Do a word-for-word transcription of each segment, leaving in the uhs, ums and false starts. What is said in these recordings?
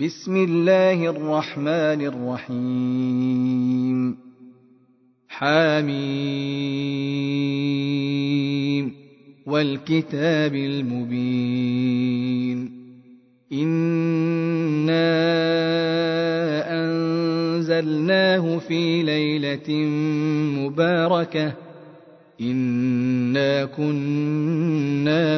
بسم الله الرحمن الرحيم. حميم والكتاب المبين. إنا أنزلناه في ليلة مباركة إنا كنا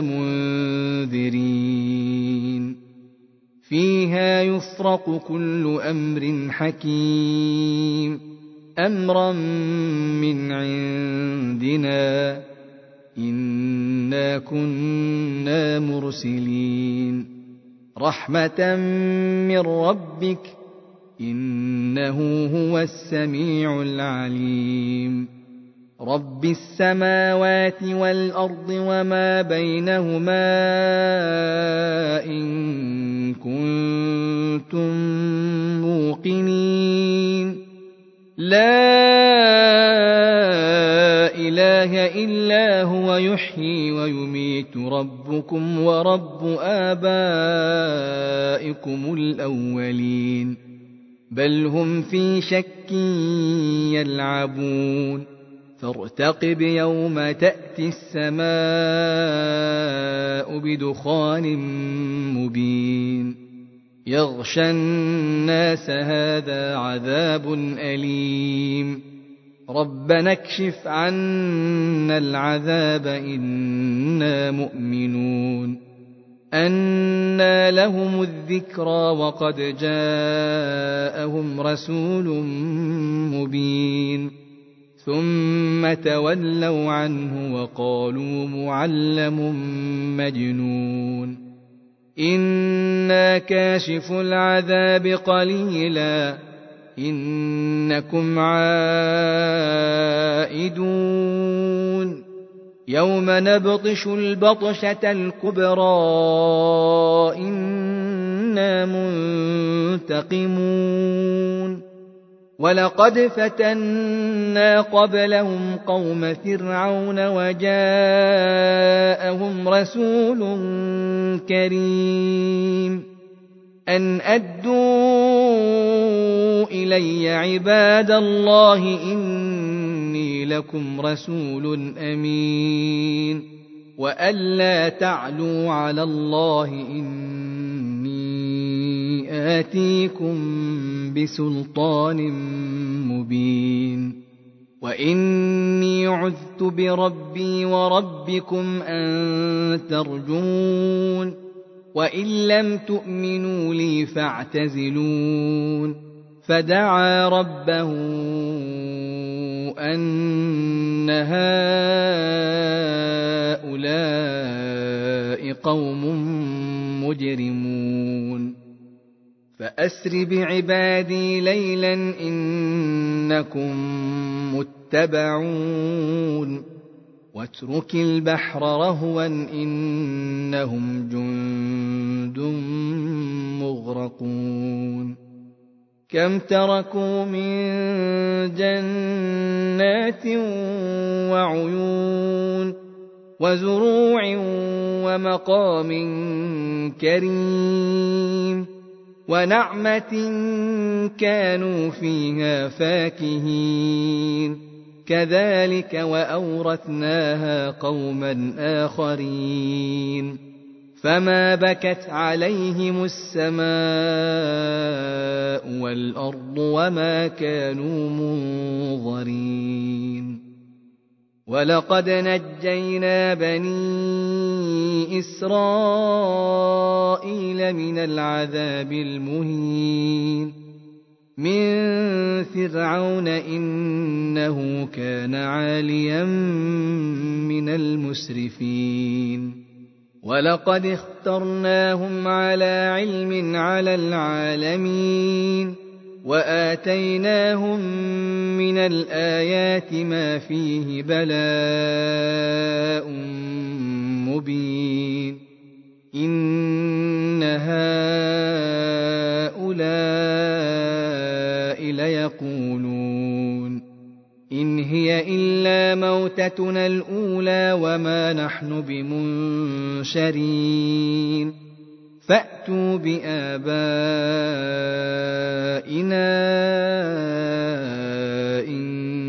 منذرين فيها يفرق كل أمر حكيم أمرا من عندنا إنا كنا مرسلين رحمة من ربك إنه هو السميع العليم رب السماوات والأرض وما بينهما إن كنتم موقنين لا إله إلا هو يحيي ويميت ربكم ورب آبائكم الأولين بل هم في شك يلعبون فارتقب يوم تأتي السماء بدخان مبين يغشى الناس هذا عذاب أليم ربنا اكشف عنا العذاب إنا مؤمنون أنى لهم الذكرى وقد جاءهم رسول مبين ثم تولوا عنه وقالوا معلم مجنون إنا كاشف العذاب قليلا إنكم عائدون يوم نبطش البطشة الكبرى إنا منتقمون ولقد فتنا قبلهم قوم فرعون وجاءهم رسول كريم أن أدوا إلي عباد الله إني لكم رسول أمين وألا تعلوا على الله إني آتيكم بسلطان مبين وإني عذت بربي وربكم أن ترجمون وإن لم تؤمنوا لي فاعتزلون فدعا ربه أن هؤلاء قوم مجرمون فأسر بعبادي ليلا إنكم متبعون واترك البحر رهوا إنهم جند مغرقون كم تركوا من جنات وعيون وزروع ومقام كريم ونعمة كانوا فيها فاكهين كذلك وأورثناها قوما آخرين فما بكت عليهم السماء والأرض وما كانوا منظرين ولقد نجينا بني إسرائيل من العذاب المهين من فرعون إنه كان عاليا من المسرفين ولقد اخترناهم على علم على العالمين وآتيناهم من الآيات ما فيه بلاء مبين إن هؤلاء ليقولون إن هي إلا موتتنا الأولى وما نحن بمنشرين فأتوا بآبائنا إن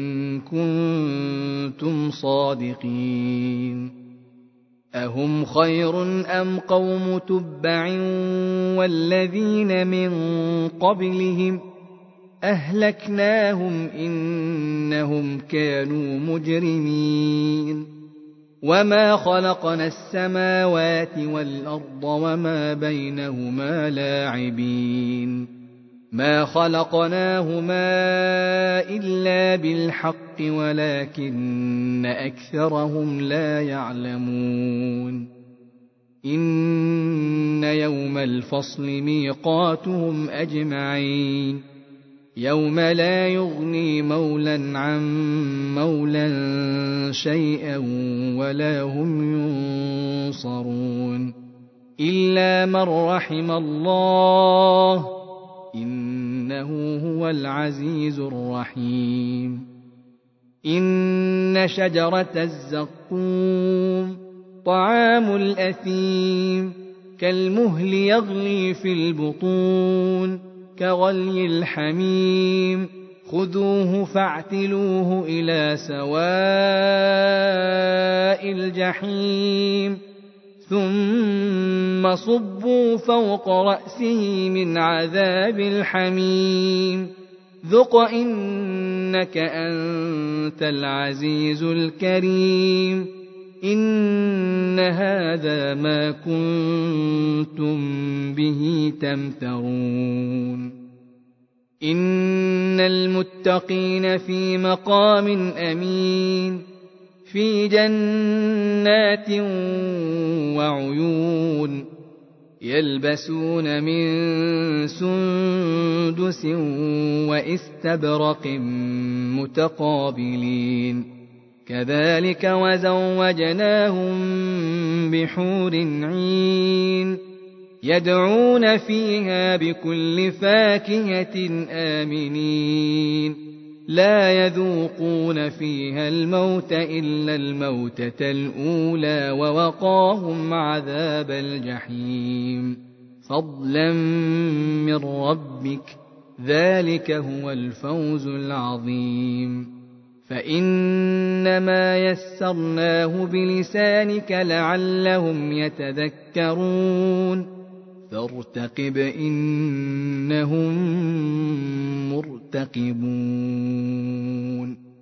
كنتم صادقين أهم خير أم قوم تبع والذين من قبلهم أهلكناهم إنهم كانوا مجرمين وما خلقنا السماوات والأرض وما بينهما لاعبين ما خلقناهما إلا بالحق ولكن أكثرهم لا يعلمون إن يوم الفصل ميقاتهم أجمعين يوم لا يغني مولا عن مولا شيئا ولا هم ينصرون إلا من رحم الله إنه هو العزيز الرحيم إن شجرة الزقوم طعام الأثيم كالمهل يغلي في البطون كغلي الحميم خذوه فاعتلوه إلى سواء الجحيم ثم صبوا فوق رأسه من عذاب الحميم ذق إنك أنت العزيز الكريم إن هذا ما كنتم به تمترون إن المتقين في مقام أمين في جنات وعيون يلبسون من سندس وإستبرق متقابلين كذلك وزوجناهم بحور عين يدعون فيها بكل فاكهة آمنين لا يذوقون فيها الموت إلا الموتة الأولى ووقاهم عذاب الجحيم فضلا من ربك ذلك هو الفوز العظيم فإنما يسرناه بلسانك لعلهم يتذكرون فارتقب إنهم مرتقبون